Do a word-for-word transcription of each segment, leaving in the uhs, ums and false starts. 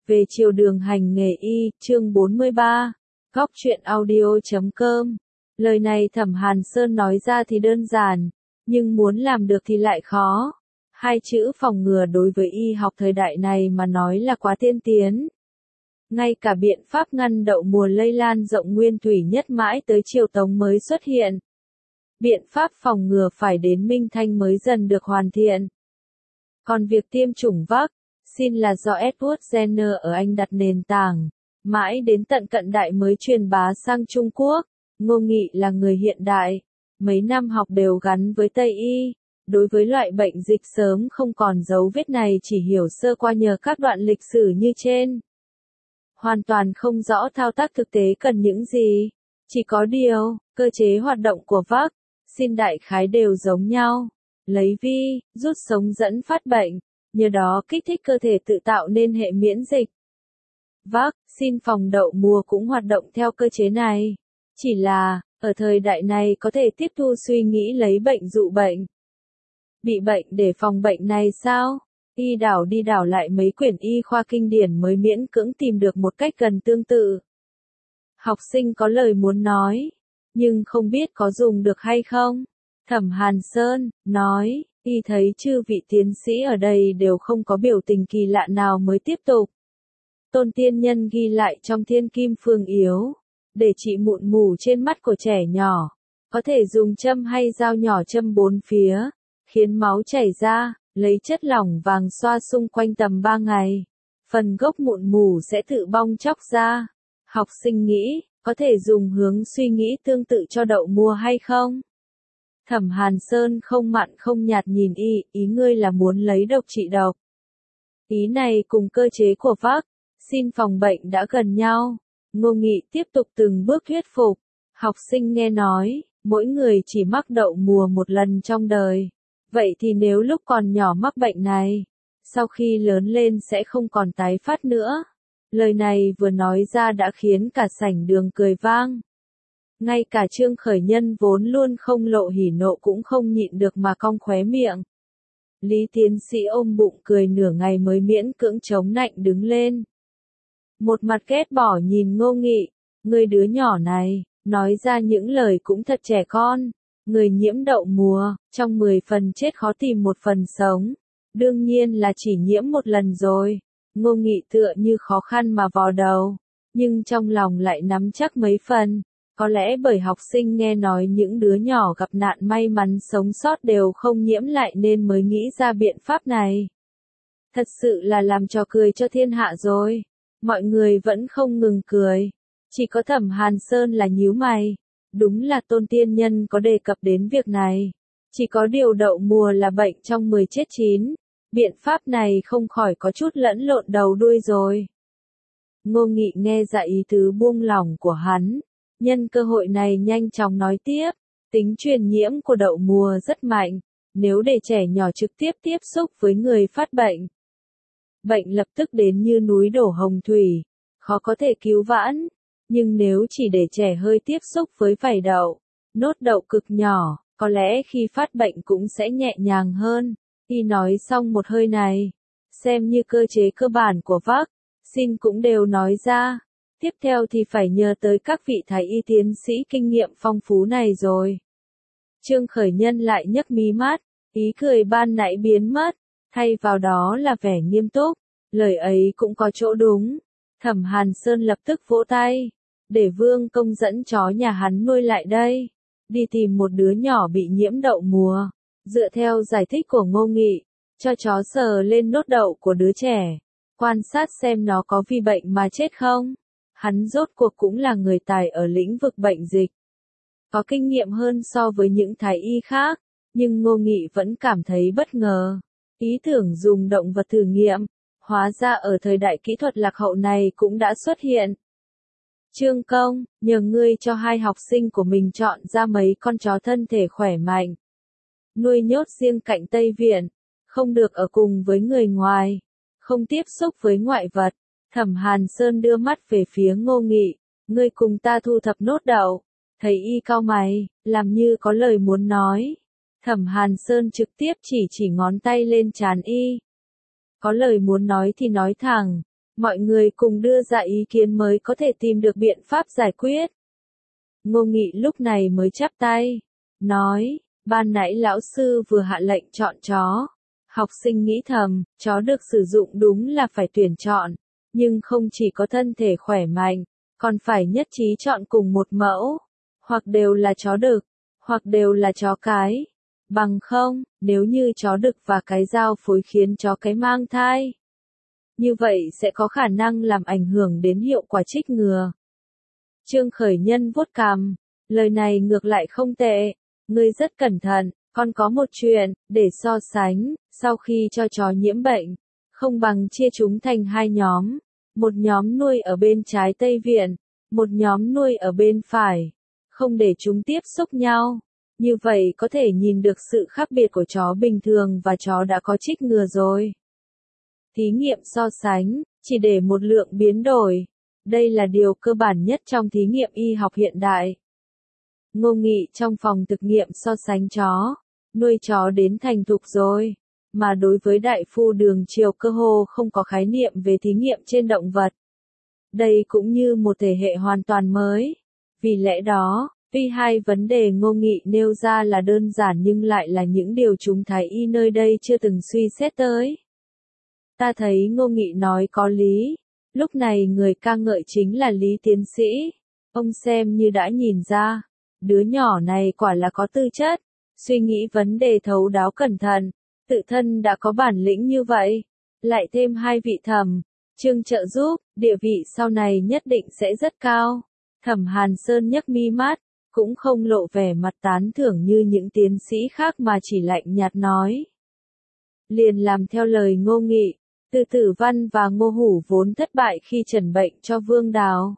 Về chiều đường hành nghề y, chương bốn mươi ba, góc truyện audio chấm com. Lời này Thẩm Hàn Sơn nói ra thì đơn giản, nhưng muốn làm được thì lại khó. Hai chữ phòng ngừa đối với y học thời đại này mà nói là quá tiên tiến. Ngay cả biện pháp ngăn đậu mùa lây lan rộng nguyên thủy nhất mãi tới triều Tống mới xuất hiện. Biện pháp phòng ngừa phải đến Minh Thanh mới dần được hoàn thiện. Còn việc tiêm chủng vaccine là do Edward Jenner ở Anh đặt nền tảng, mãi đến tận cận đại mới truyền bá sang Trung Quốc. Ngô Nghị là người hiện đại, mấy năm học đều gắn với Tây y, đối với loại bệnh dịch sớm không còn dấu vết này chỉ hiểu sơ qua nhờ các đoạn lịch sử như trên. Hoàn toàn không rõ thao tác thực tế cần những gì, chỉ có điều, cơ chế hoạt động của vaccine đại khái đều giống nhau, lấy vi, rút sống dẫn phát bệnh, nhờ đó kích thích cơ thể tự tạo nên hệ miễn dịch. Vaccine phòng đậu mùa cũng hoạt động theo cơ chế này, chỉ là, ở thời đại này có thể tiếp thu suy nghĩ lấy bệnh dụ bệnh. Bị bệnh để phòng bệnh này sao? Y đảo đi đảo lại mấy quyển y khoa kinh điển mới miễn cưỡng tìm được một cách gần tương tự. Học sinh có lời muốn nói, nhưng không biết có dùng được hay không. Thẩm Hàn Sơn nói, y thấy chư vị tiến sĩ ở đây đều không có biểu tình kỳ lạ nào mới tiếp tục. Tôn tiên nhân ghi lại trong Thiên Kim Phương Yếu, để trị mụn mù trên mắt của trẻ nhỏ, có thể dùng châm hay dao nhỏ châm bốn phía, khiến máu chảy ra, lấy chất lỏng vàng xoa xung quanh tầm ba ngày. Phần gốc mụn mù sẽ tự bong chóc ra. Học sinh nghĩ, có thể dùng hướng suy nghĩ tương tự cho đậu mùa hay không? Thẩm Hàn Sơn không mặn không nhạt nhìn y, ý ngươi là muốn lấy độc trị độc. Ý này cùng cơ chế của vaccine phòng bệnh đã gần nhau. Ngô Nghị tiếp tục từng bước thuyết phục. Học sinh nghe nói, mỗi người chỉ mắc đậu mùa một lần trong đời. Vậy thì nếu lúc còn nhỏ mắc bệnh này, sau khi lớn lên sẽ không còn tái phát nữa. Lời này vừa nói ra đã khiến cả sảnh đường cười vang. Ngay cả Trương Khởi Nhân vốn luôn không lộ hỉ nộ cũng không nhịn được mà cong khóe miệng. Lý tiến sĩ ôm bụng cười nửa ngày mới miễn cưỡng chống nạnh đứng lên. Một mặt ghét bỏ nhìn Ngô Nghị, người đứa nhỏ này, nói ra những lời cũng thật trẻ con. Người nhiễm đậu mùa, trong mười phần chết khó tìm một phần sống. Đương nhiên là chỉ nhiễm một lần rồi. Ngô Nghị tựa như khó khăn mà vò đầu, nhưng trong lòng lại nắm chắc mấy phần. Có lẽ bởi học sinh nghe nói những đứa nhỏ gặp nạn may mắn sống sót đều không nhiễm lại nên mới nghĩ ra biện pháp này. Thật sự là làm trò cười cho thiên hạ rồi. Mọi người vẫn không ngừng cười. Chỉ có Thẩm Hàn Sơn là nhíu mày. Đúng là Tôn tiên nhân có đề cập đến việc này. Chỉ có điều đậu mùa là bệnh trong mười chết chín. Biện pháp này không khỏi có chút lẫn lộn đầu đuôi rồi. Ngô Nghị nghe ra ý tứ buông lỏng của hắn. Nhân cơ hội này nhanh chóng nói tiếp. Tính truyền nhiễm của đậu mùa rất mạnh. Nếu để trẻ nhỏ trực tiếp tiếp xúc với người phát bệnh, bệnh lập tức đến như núi đổ hồng thủy. Khó có thể cứu vãn. Nhưng nếu chỉ để trẻ hơi tiếp xúc với vảy đậu, nốt đậu cực nhỏ, có lẽ khi phát bệnh cũng sẽ nhẹ nhàng hơn. Y nói xong một hơi này, xem như cơ chế cơ bản của vaccine cũng đều nói ra. Tiếp theo thì phải nhờ tới các vị thái y tiến sĩ kinh nghiệm phong phú này rồi. Trương Khởi Nhân lại nhấc mí mắt, ý cười ban nãy biến mất, thay vào đó là vẻ nghiêm túc. Lời ấy cũng có chỗ đúng. Thẩm Hàn Sơn lập tức vỗ tay, để Vương Công dẫn chó nhà hắn nuôi lại đây, đi tìm một đứa nhỏ bị nhiễm đậu mùa. Dựa theo giải thích của Ngô Nghị, cho chó sờ lên nốt đậu của đứa trẻ, quan sát xem nó có vì bệnh mà chết không. Hắn rốt cuộc cũng là người tài ở lĩnh vực bệnh dịch, có kinh nghiệm hơn so với những thái y khác, nhưng Ngô Nghị vẫn cảm thấy bất ngờ. Ý tưởng dùng động vật thử nghiệm, hóa ra ở thời đại kỹ thuật lạc hậu này cũng đã xuất hiện. Trương Công, nhờ ngươi cho hai học sinh của mình chọn ra mấy con chó thân thể khỏe mạnh. Nuôi nhốt riêng cạnh Tây Viện, không được ở cùng với người ngoài, không tiếp xúc với ngoại vật. Thẩm Hàn Sơn đưa mắt về phía Ngô Nghị, ngươi cùng ta thu thập nốt đậu. Thấy y cau mày, làm như có lời muốn nói. Thẩm Hàn Sơn trực tiếp chỉ chỉ ngón tay lên trán y. Có lời muốn nói thì nói thẳng, Mọi người cùng đưa ra ý kiến mới có thể tìm được biện pháp giải quyết. Ngô Nghị lúc này mới chắp tay, nói, ban nãy lão sư vừa hạ lệnh chọn chó. Học sinh nghĩ thầm, chó được sử dụng đúng là phải tuyển chọn, nhưng không chỉ có thân thể khỏe mạnh, còn phải nhất trí chọn cùng một mẫu, hoặc đều là chó đực, hoặc đều là chó cái. Bằng không, nếu như chó đực và cái giao phối khiến chó cái mang thai, như vậy sẽ có khả năng làm ảnh hưởng đến hiệu quả trích ngừa. Trương Khởi Nhân vuốt cằm, lời này ngược lại không tệ, ngươi rất cẩn thận, còn có một chuyện, để so sánh, sau khi cho chó nhiễm bệnh, không bằng chia chúng thành hai nhóm, một nhóm nuôi ở bên trái Tây Viện, một nhóm nuôi ở bên phải, không để chúng tiếp xúc nhau, như vậy có thể nhìn được sự khác biệt của chó bình thường và chó đã có trích ngừa rồi. Thí nghiệm so sánh, chỉ để một lượng biến đổi. Đây là điều cơ bản nhất trong thí nghiệm y học hiện đại. Ngô Nghị trong phòng thực nghiệm so sánh chó, nuôi chó đến thành thục rồi, mà đối với đại phu Đường Triều cơ hồ không có khái niệm về thí nghiệm trên động vật. Đây cũng như một thể hệ hoàn toàn mới. Vì lẽ đó, tuy hai vấn đề Ngô Nghị nêu ra là đơn giản nhưng lại là những điều chúng thái y nơi đây chưa từng suy xét tới. Ta thấy Ngô Nghị nói có lý. Lúc này người ca ngợi chính là Lý tiến sĩ. Ông xem như đã nhìn ra, đứa nhỏ này quả là có tư chất, suy nghĩ vấn đề thấu đáo cẩn thận, tự thân đã có bản lĩnh như vậy. Lại thêm hai vị thẩm, Trương trợ giúp, địa vị sau này nhất định sẽ rất cao. Thẩm Hàn Sơn nhấc mi mắt, cũng không lộ vẻ mặt tán thưởng như những tiến sĩ khác mà chỉ lạnh nhạt nói. Liền làm theo lời Ngô Nghị. Từ Tử Văn và Ngô Hủ vốn thất bại khi trần bệnh cho Vương Đào.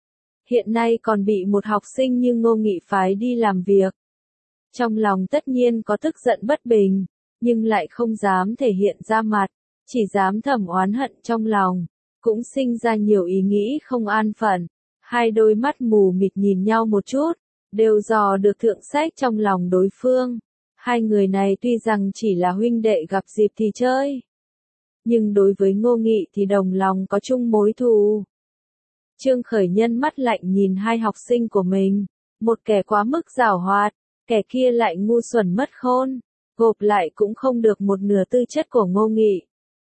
Hiện nay còn bị một học sinh như Ngô Nghị phái đi làm việc. Trong lòng tất nhiên có tức giận bất bình, nhưng lại không dám thể hiện ra mặt, chỉ dám thầm oán hận trong lòng, cũng sinh ra nhiều ý nghĩ không an phận. Hai đôi mắt mù mịt nhìn nhau một chút, đều dò được thượng sách trong lòng đối phương. Hai người này tuy rằng chỉ là huynh đệ gặp dịp thì chơi, nhưng đối với Ngô Nghị thì đồng lòng có chung mối thù. Trương Khởi Nhân mắt lạnh nhìn hai học sinh của mình, một kẻ quá mức giảo hoạt, kẻ kia lại ngu xuẩn mất khôn, gộp lại cũng không được một nửa tư chất của Ngô Nghị.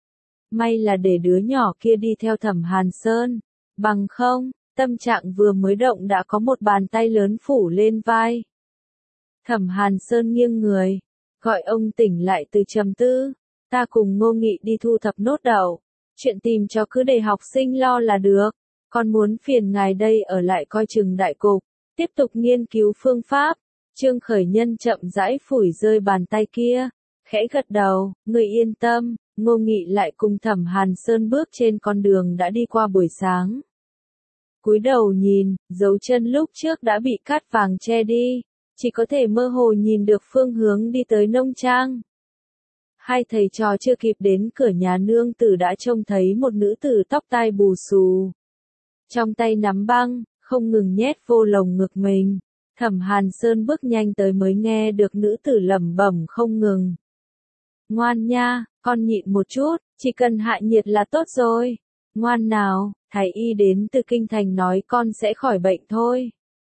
May là để đứa nhỏ kia đi theo Thẩm Hàn Sơn, bằng không, tâm trạng vừa mới động đã có một bàn tay lớn phủ lên vai. Thẩm Hàn Sơn nghiêng người, gọi ông tỉnh lại từ trầm tư. Ta cùng Ngô Nghị đi thu thập nốt đậu, chuyện tìm cho cứ để học sinh lo là được, còn muốn phiền ngài đây ở lại coi chừng đại cục, tiếp tục nghiên cứu phương pháp. Trương Khởi Nhân chậm rãi phủi rơi bàn tay kia, khẽ gật đầu, người yên tâm. Ngô Nghị lại cùng Thẩm Hàn Sơn bước trên con đường đã đi qua buổi sáng. Cúi đầu nhìn, dấu chân lúc trước đã bị cát vàng che đi, chỉ có thể mơ hồ nhìn được phương hướng đi tới nông trang. Hai thầy trò chưa kịp đến cửa nhà nương tử đã trông thấy một nữ tử tóc tai bù xù, trong tay nắm băng, không ngừng nhét vô lồng ngực mình. Thẩm Hàn Sơn bước nhanh tới mới nghe được nữ tử lẩm bẩm không ngừng. Ngoan nha, con nhịn một chút, chỉ cần hạ nhiệt là tốt rồi. Ngoan nào, thái y đến từ kinh thành nói con sẽ khỏi bệnh thôi.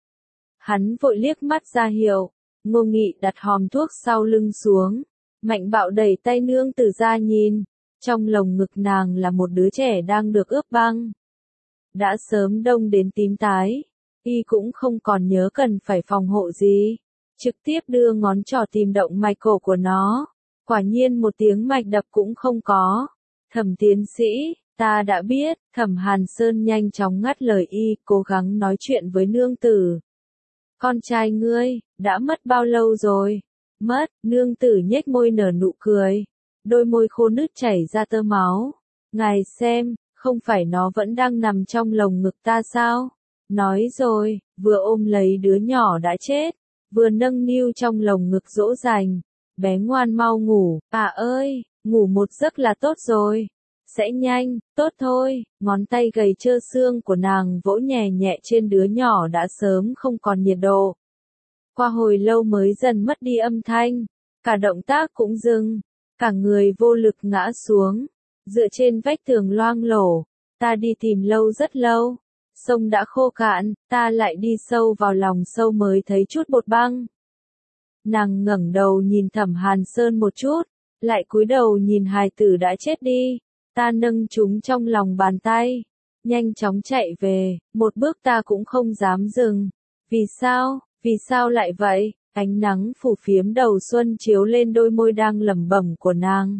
Hắn vội liếc mắt ra hiệu. Ngô Nghị đặt hòm thuốc sau lưng xuống, mạnh bạo đẩy tay nương tử ra nhìn. Trong lồng ngực nàng là một đứa trẻ đang được ướp băng, đã sớm đông đến tím tái. Y cũng không còn nhớ cần phải phòng hộ gì, trực tiếp đưa ngón trỏ tìm động mạch cổ của nó. Quả nhiên một tiếng mạch đập cũng không có. Thẩm tiến sĩ, ta đã biết. Thẩm Hàn Sơn nhanh chóng ngắt lời y, cố gắng nói chuyện với nương tử. Con trai ngươi, đã mất bao lâu rồi? Mất, nương tử nhếch môi nở nụ cười, đôi môi khô nứt chảy ra tơ máu. Ngài xem, không phải nó vẫn đang nằm trong lồng ngực ta sao? Nói rồi, vừa ôm lấy đứa nhỏ đã chết, vừa nâng niu trong lồng ngực dỗ dành. Bé ngoan mau ngủ, à ơi, ngủ một giấc là tốt rồi. Sẽ nhanh, tốt thôi. Ngón tay gầy trơ xương của nàng vỗ nhẹ nhẹ trên đứa nhỏ đã sớm không còn nhiệt độ. Qua hồi lâu mới dần mất đi âm thanh, cả động tác cũng dừng, cả người vô lực ngã xuống, dựa trên vách tường loang lổ. Ta đi tìm lâu rất lâu. Sông đã khô cạn, ta lại đi sâu vào lòng sâu mới thấy chút bột băng. Nàng ngẩng đầu nhìn Thẩm Hàn Sơn một chút, lại cúi đầu nhìn hài tử đã chết đi. Ta nâng chúng trong lòng bàn tay, nhanh chóng chạy về, một bước ta cũng không dám dừng. Vì sao, vì sao lại vậy? Ánh nắng phủ phiếm đầu xuân chiếu lên đôi môi đang lẩm bẩm của nàng,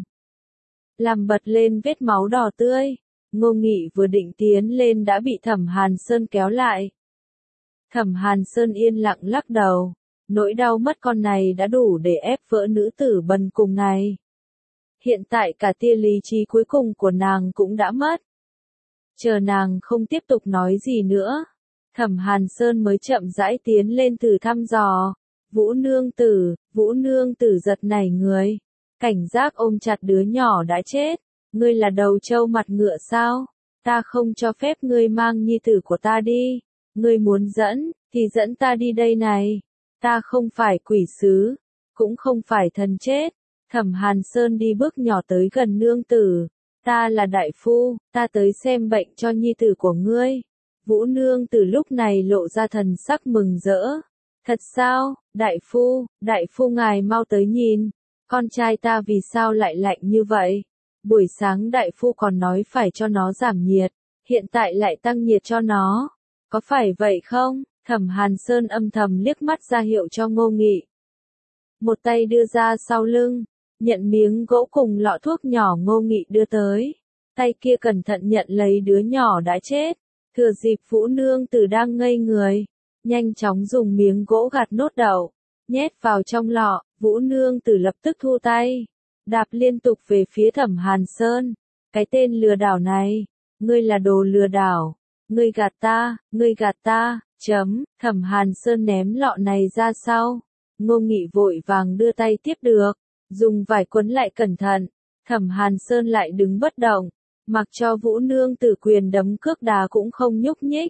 làm bật lên vết máu đỏ tươi. Ngô Nghị vừa định tiến lên đã bị Thẩm Hàn Sơn kéo lại. Thẩm Hàn Sơn yên lặng lắc đầu, nỗi đau mất con này đã đủ để ép vỡ nữ tử bần cùng này. Hiện tại cả tia lý trí cuối cùng của nàng cũng đã mất. Chờ nàng không tiếp tục nói gì nữa, Thẩm Hàn Sơn mới chậm rãi tiến lên thử thăm dò. Vũ nương tử, Vũ nương tử giật nảy người, cảnh giác ôm chặt đứa nhỏ đã chết. Ngươi là đầu trâu mặt ngựa sao? Ta không cho phép ngươi mang nhi tử của ta đi. Ngươi muốn dẫn, thì dẫn ta đi đây này. Ta không phải quỷ sứ, cũng không phải thần chết. Thẩm Hàn Sơn đi bước nhỏ tới gần nương tử. Ta là đại phu, ta tới xem bệnh cho nhi tử của ngươi. Vũ nương tử lúc này lộ ra thần sắc mừng rỡ. Thật sao, đại phu, đại phu ngài mau tới nhìn. Con trai ta vì sao lại lạnh như vậy? Buổi sáng đại phu còn nói phải cho nó giảm nhiệt, hiện tại lại tăng nhiệt cho nó. Có phải vậy không? Thẩm Hàn Sơn âm thầm liếc mắt ra hiệu cho Ngô Nghị. Một tay đưa ra sau lưng, nhận miếng gỗ cùng lọ thuốc nhỏ Ngô Nghị đưa tới. Tay kia cẩn thận nhận lấy đứa nhỏ đã chết. Thừa dịp Vũ nương tử đang ngây người, nhanh chóng dùng miếng gỗ gạt nốt đậu, nhét vào trong lọ. Vũ nương tử lập tức thu tay, đạp liên tục về phía Thẩm Hàn Sơn. Cái tên lừa đảo này, ngươi là đồ lừa đảo, ngươi gạt ta, ngươi gạt ta, chấm. Thẩm Hàn Sơn ném lọ này ra sau. Ngô Nghị vội vàng đưa tay tiếp được, dùng vải quấn lại cẩn thận. Thẩm Hàn Sơn lại đứng bất động, mặc cho Vũ nương tử quyền đấm cước đá cũng không nhúc nhích,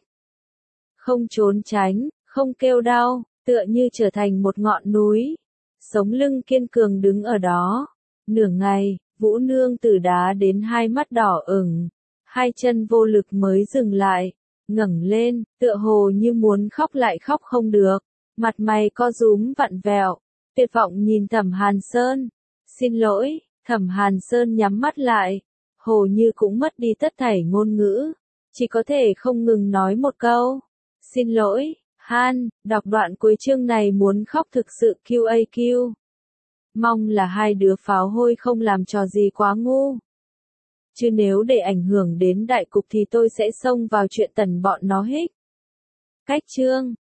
không trốn tránh, không kêu đau, tựa như trở thành một ngọn núi, sống lưng kiên cường đứng ở đó. Nửa ngày, Vũ nương tử đá đến hai mắt đỏ ửng, hai chân vô lực mới dừng lại, ngẩng lên, tựa hồ như muốn khóc lại khóc không được, mặt mày co rúm vặn vẹo, tuyệt vọng nhìn Thẩm Hàn Sơn. Xin lỗi, Thẩm Hàn Sơn nhắm mắt lại, hồ như cũng mất đi tất thảy ngôn ngữ, chỉ có thể không ngừng nói một câu. Xin lỗi, Han, đọc đoạn cuối chương này muốn khóc thực sự quy a quy. Mong là hai đứa pháo hôi không làm trò gì quá ngu. Chứ nếu để ảnh hưởng đến đại cục thì tôi sẽ xông vào chuyện tần bọn nó hích. Cách chương